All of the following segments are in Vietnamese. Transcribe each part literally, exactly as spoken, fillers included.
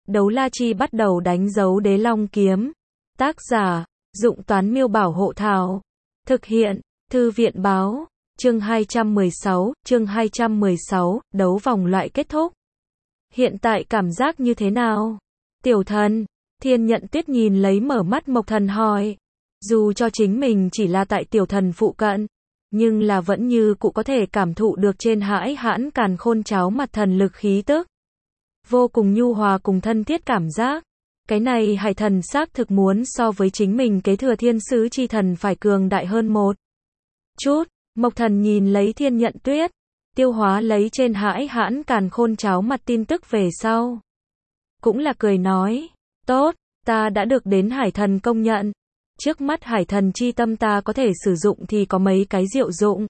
Đấu la chi bắt đầu đánh dấu đế long kiếm. Tác giả, Dụng Toán Miêu Bảo Hộ Thảo. Thực hiện, Thư viện Báo. Chương hai trăm mười sáu, chương hai trăm mười sáu, đấu vòng loại kết thúc. Hiện tại cảm giác như thế nào? Tiểu thần, Thiên Nhận Tuyết nhìn lấy mở mắt Mộc Thần hỏi. Dù cho chính mình chỉ là tại tiểu thần phụ cận, nhưng là vẫn như cụ có thể cảm thụ được trên hãi hãn càn khôn cháo mặt thần lực khí tức. Vô cùng nhu hòa cùng thân thiết cảm giác. Cái này hải thần xác thực muốn so với chính mình kế thừa thiên sứ chi thần phải cường đại hơn một chút. Mộc Thần nhìn lấy Thiên Nhận Tuyết, tiêu hóa lấy trên hãi hãn càn khôn cháo mặt tin tức về sau. Cũng là cười nói, tốt, ta đã được đến hải thần công nhận. Trước mắt hải thần chi tâm ta có thể sử dụng thì có mấy cái diệu dụng.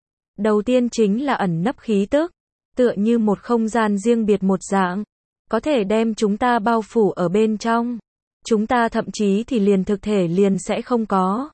Đầu tiên chính là ẩn nấp khí tức, tựa như một không gian riêng biệt một dạng, có thể đem chúng ta bao phủ ở bên trong. Chúng ta thậm chí thì liền thực thể liền sẽ không có.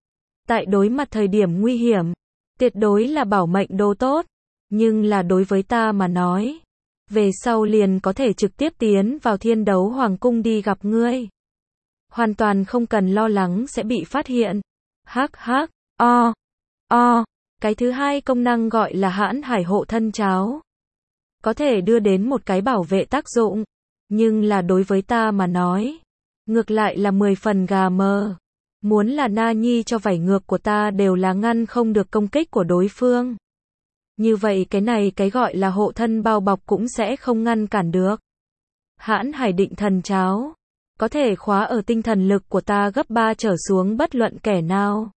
Tại đối mặt thời điểm nguy hiểm, tuyệt đối là bảo mệnh đồ tốt, nhưng là đối với ta mà nói, về sau liền có thể trực tiếp tiến vào thiên đấu hoàng cung đi gặp ngươi. Hoàn toàn không cần lo lắng sẽ bị phát hiện. Hắc hắc, o, o. Cái thứ hai công năng gọi là hãn hải hộ thân cháo. Có thể đưa đến một cái bảo vệ tác dụng, nhưng là đối với ta mà nói, ngược lại là mười phần gà mờ. Muốn là Na Nhi cho vảy ngược của ta đều là ngăn không được công kích của đối phương. Như vậy cái này cái gọi là hộ thân bao bọc cũng sẽ không ngăn cản được. Hãn hải định thần cháo, có thể khóa ở tinh thần lực của ta gấp ba trở xuống bất luận kẻ nào.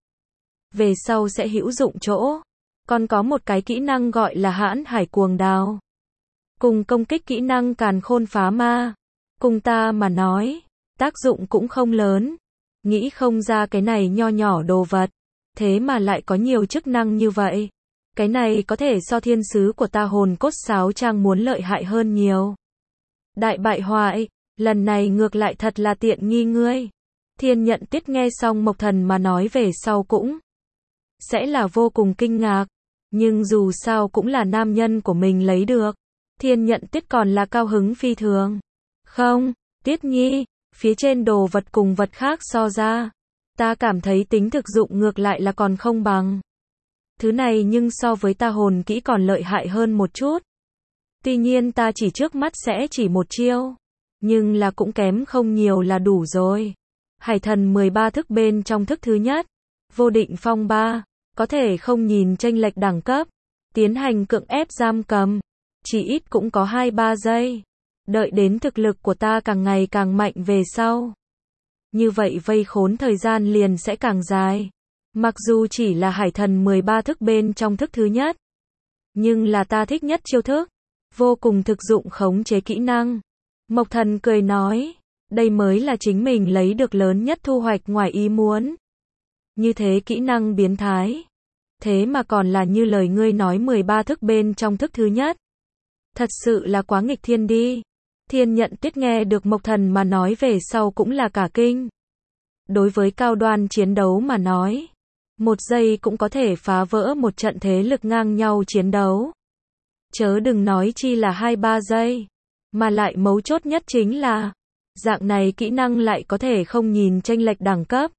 Về sau sẽ hữu dụng chỗ. Còn có một cái kỹ năng gọi là hãn hải cuồng đao. Cùng công kích kỹ năng càn khôn phá ma. Cùng ta mà nói, tác dụng cũng không lớn. Nghĩ không ra cái này nho nhỏ đồ vật. Thế mà lại có nhiều chức năng như vậy. Cái này có thể so thiên sứ của ta hồn cốt sáo trang muốn lợi hại hơn nhiều. Đại bại hoại, lần này ngược lại thật là tiện nghi ngươi. Thiên Nhận Tuyết nghe xong Mộc Thần mà nói về sau cũng sẽ là vô cùng kinh ngạc. Nhưng dù sao cũng là nam nhân của mình lấy được. Thiên Nhận Tuyết còn là cao hứng phi thường. Không, Tuyết Nhi, phía trên đồ vật cùng vật khác so ra, ta cảm thấy tính thực dụng ngược lại là còn không bằng. Thứ này nhưng so với ta hồn kỹ còn lợi hại hơn một chút. Tuy nhiên ta chỉ trước mắt sẽ chỉ một chiêu, nhưng là cũng kém không nhiều là đủ rồi. Hải thần mười ba thức bên trong thức thứ nhất, vô định phong ba, có thể không nhìn chênh lệch đẳng cấp, tiến hành cưỡng ép giam cầm, chỉ ít cũng có hai ba giây. Đợi đến thực lực của ta càng ngày càng mạnh về sau. Như vậy vây khốn thời gian liền sẽ càng dài. Mặc dù chỉ là hải thần mười ba thức bên trong thức thứ nhất, nhưng là ta thích nhất chiêu thức, vô cùng thực dụng khống chế kỹ năng. Mộc Thần cười nói, đây mới là chính mình lấy được lớn nhất thu hoạch ngoài ý muốn. Như thế kỹ năng biến thái, thế mà còn là như lời ngươi nói mười ba thức bên trong thức thứ nhất. Thật sự là quá nghịch thiên đi. Thiên Nhận Tuyết nghe được Mộc Thần mà nói về sau cũng là cả kinh. Đối với cao đoan chiến đấu mà nói, một giây cũng có thể phá vỡ một trận thế lực ngang nhau chiến đấu. Chớ đừng nói chi là hai ba giây. Mà lại mấu chốt nhất chính là, dạng này kỹ năng lại có thể không nhìn chênh lệch đẳng cấp.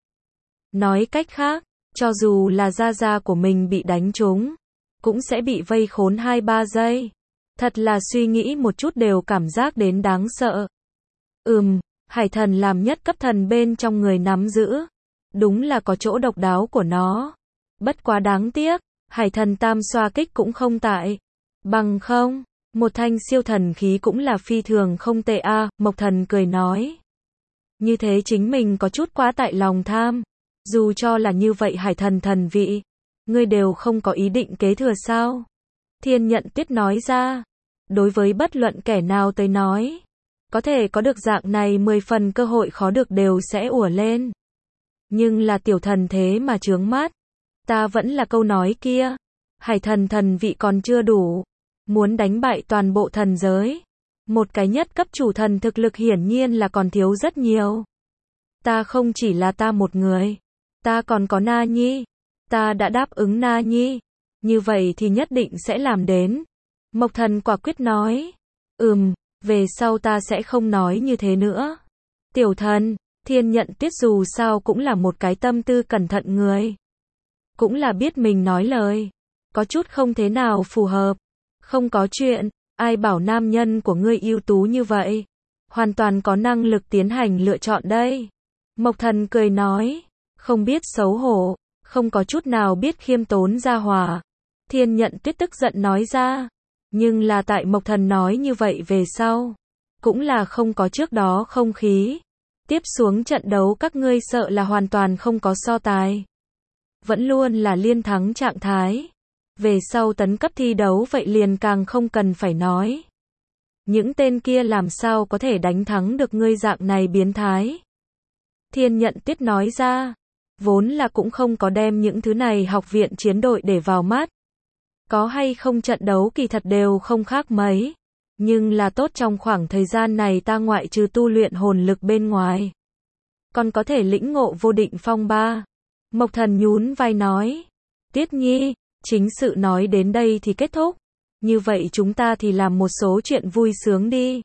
Nói cách khác, cho dù là gia gia của mình bị đánh trúng, cũng sẽ bị vây khốn hai ba giây. Thật là suy nghĩ một chút đều cảm giác đến đáng sợ. Ừm, hải thần làm nhất cấp thần bên trong người nắm giữ. Đúng là có chỗ độc đáo của nó. Bất quá đáng tiếc, hải thần tam xoa kích cũng không tại. Bằng không, một thanh siêu thần khí cũng là phi thường không tệ a. Mộc Thần cười nói. Như thế chính mình có chút quá tại lòng tham. Dù cho là như vậy hải thần thần vị, ngươi đều không có ý định kế thừa sao? Thiên Nhận Tuyết nói ra. Đối với bất luận kẻ nào tới nói, có thể có được dạng này mười phần cơ hội khó được đều sẽ ùa lên. Nhưng là tiểu thần thế mà chướng mắt. Ta vẫn là câu nói kia. Hải thần thần vị còn chưa đủ. Muốn đánh bại toàn bộ thần giới. Một cái nhất cấp chủ thần thực lực hiển nhiên là còn thiếu rất nhiều. Ta không chỉ là ta một người. Ta còn có Na Nhi. Ta đã đáp ứng Na Nhi. Như vậy thì nhất định sẽ làm đến. Mộc Thần quả quyết nói. Ừm, Về sau ta sẽ không nói như thế nữa. Tiểu thần, Thiên Nhận Tuyết dù sao cũng là một cái tâm tư cẩn thận người. Cũng là biết mình nói lời. Có chút không thế nào phù hợp. Không có chuyện, ai bảo nam nhân của ngươi ưu tú như vậy. Hoàn toàn có năng lực tiến hành lựa chọn đây. Mộc Thần cười nói, không biết xấu hổ, không có chút nào biết khiêm tốn gia hỏa. Thiên Nhận Tuyết tức giận nói ra. Nhưng là tại Mộc Thần nói như vậy về sau. Cũng là không có trước đó không khí. Tiếp xuống trận đấu các ngươi sợ là hoàn toàn không có so tài. Vẫn luôn là liên thắng trạng thái. Về sau tấn cấp thi đấu vậy liền càng không cần phải nói. Những tên kia làm sao có thể đánh thắng được ngươi dạng này biến thái. Thiên Nhận Tuyết nói ra. Vốn là cũng không có đem những thứ này học viện chiến đội để vào mắt. Có hay không trận đấu kỳ thật đều không khác mấy. Nhưng là tốt trong khoảng thời gian này ta ngoại trừ tu luyện hồn lực bên ngoài. Còn có thể lĩnh ngộ vô định phong ba. Mộc Thần nhún vai nói. Tuyết Nhi, chính sự nói đến đây thì kết thúc. Như vậy chúng ta thì làm một số chuyện vui sướng đi.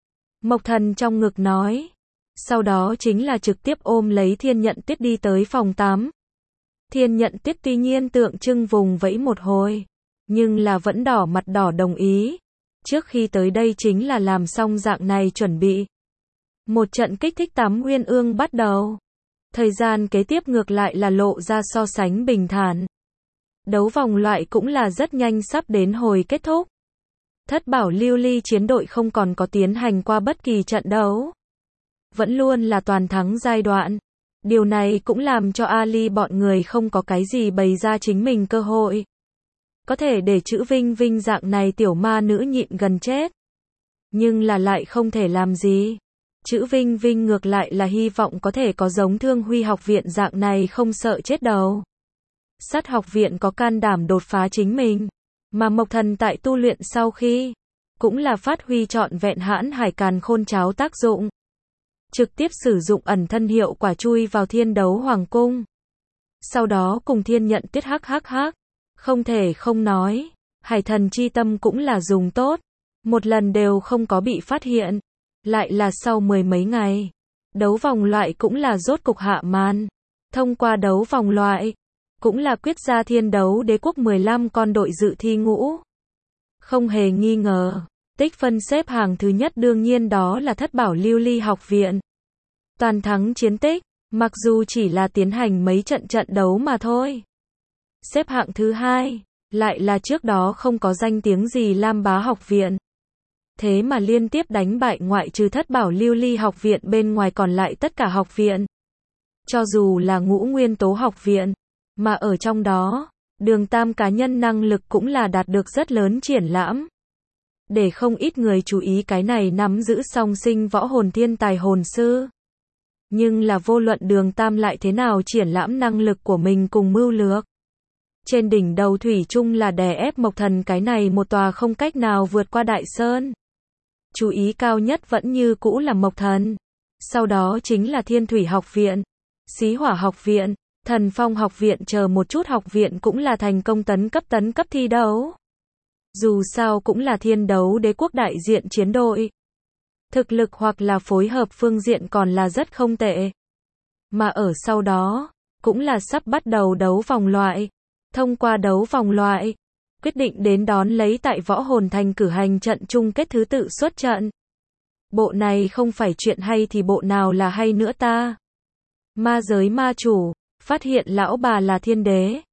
Mộc Thần trong ngực nói. Sau đó chính là trực tiếp ôm lấy Thiên Nhận Tuyết đi tới phòng tắm. Thiên Nhận Tuyết tuy nhiên tượng trưng vùng vẫy một hồi. Nhưng là vẫn đỏ mặt đỏ đồng ý. Trước khi tới đây chính là làm xong dạng này chuẩn bị. Một trận kích thích tắm uyên ương bắt đầu. Thời gian kế tiếp ngược lại là lộ ra so sánh bình thản. Đấu vòng loại cũng là rất nhanh sắp đến hồi kết thúc. Thất bảo lưu ly chiến đội không còn có tiến hành qua bất kỳ trận đấu. Vẫn luôn là toàn thắng giai đoạn. Điều này cũng làm cho Ali bọn người không có cái gì bày ra chính mình cơ hội. Có thể để chữ Vinh Vinh dạng này tiểu ma nữ nhịn gần chết. Nhưng là lại không thể làm gì. Chữ Vinh Vinh ngược lại là hy vọng có thể có giống Thương Huy học viện dạng này không sợ chết đầu. Sát học viện có can đảm đột phá chính mình. Mà Mộc Thần tại tu luyện sau khi. Cũng là phát huy trọn vẹn hãn hải càn khôn cháo tác dụng. Trực tiếp sử dụng ẩn thân hiệu quả chui vào thiên đấu hoàng cung. Sau đó cùng Thiên Nhận Tuyết hắc hắc hắc. Không thể không nói. Hải thần chi tâm cũng là dùng tốt. Một lần đều không có bị phát hiện. Lại là sau mười mấy ngày. Đấu vòng loại cũng là rốt cục hạ màn. Thông qua đấu vòng loại. Cũng là quyết ra thiên đấu đế quốc mười lăm con đội dự thi ngũ. Không hề nghi ngờ. Tích phân xếp hàng thứ nhất đương nhiên đó là thất bảo lưu ly học viện. Toàn thắng chiến tích. Mặc dù chỉ là tiến hành mấy trận trận đấu mà thôi. Xếp hạng thứ hai. Lại là trước đó không có danh tiếng gì Lam Bá học viện. Thế mà liên tiếp đánh bại ngoại trừ thất bảo lưu ly học viện bên ngoài còn lại tất cả học viện. Cho dù là ngũ nguyên tố học viện. Mà ở trong đó, Đường Tam cá nhân năng lực cũng là đạt được rất lớn triển lãm. Để không ít người chú ý cái này nắm giữ song sinh võ hồn thiên tài hồn sư. Nhưng là vô luận Đường Tam lại thế nào triển lãm năng lực của mình cùng mưu lược. Trên đỉnh đầu thủy chung là đè ép Mộc Thần cái này một tòa không cách nào vượt qua đại sơn. Chú ý cao nhất vẫn như cũ là Mộc Thần. Sau đó chính là Thiên Thủy học viện, Xí Hỏa học viện, Thần Phong học viện chờ một chút học viện cũng là thành công tấn cấp tấn cấp thi đấu. Dù sao cũng là thiên đấu đế quốc đại diện chiến đội. Thực lực hoặc là phối hợp phương diện còn là rất không tệ. Mà ở sau đó, cũng là sắp bắt đầu đấu vòng loại. Thông qua đấu vòng loại, quyết định đến đón lấy tại Võ Hồn Thành cử hành trận chung kết thứ tự xuất trận. Bộ này không phải chuyện hay thì bộ nào là hay nữa ta. Ma giới ma chủ, phát hiện lão bà là thiên đế.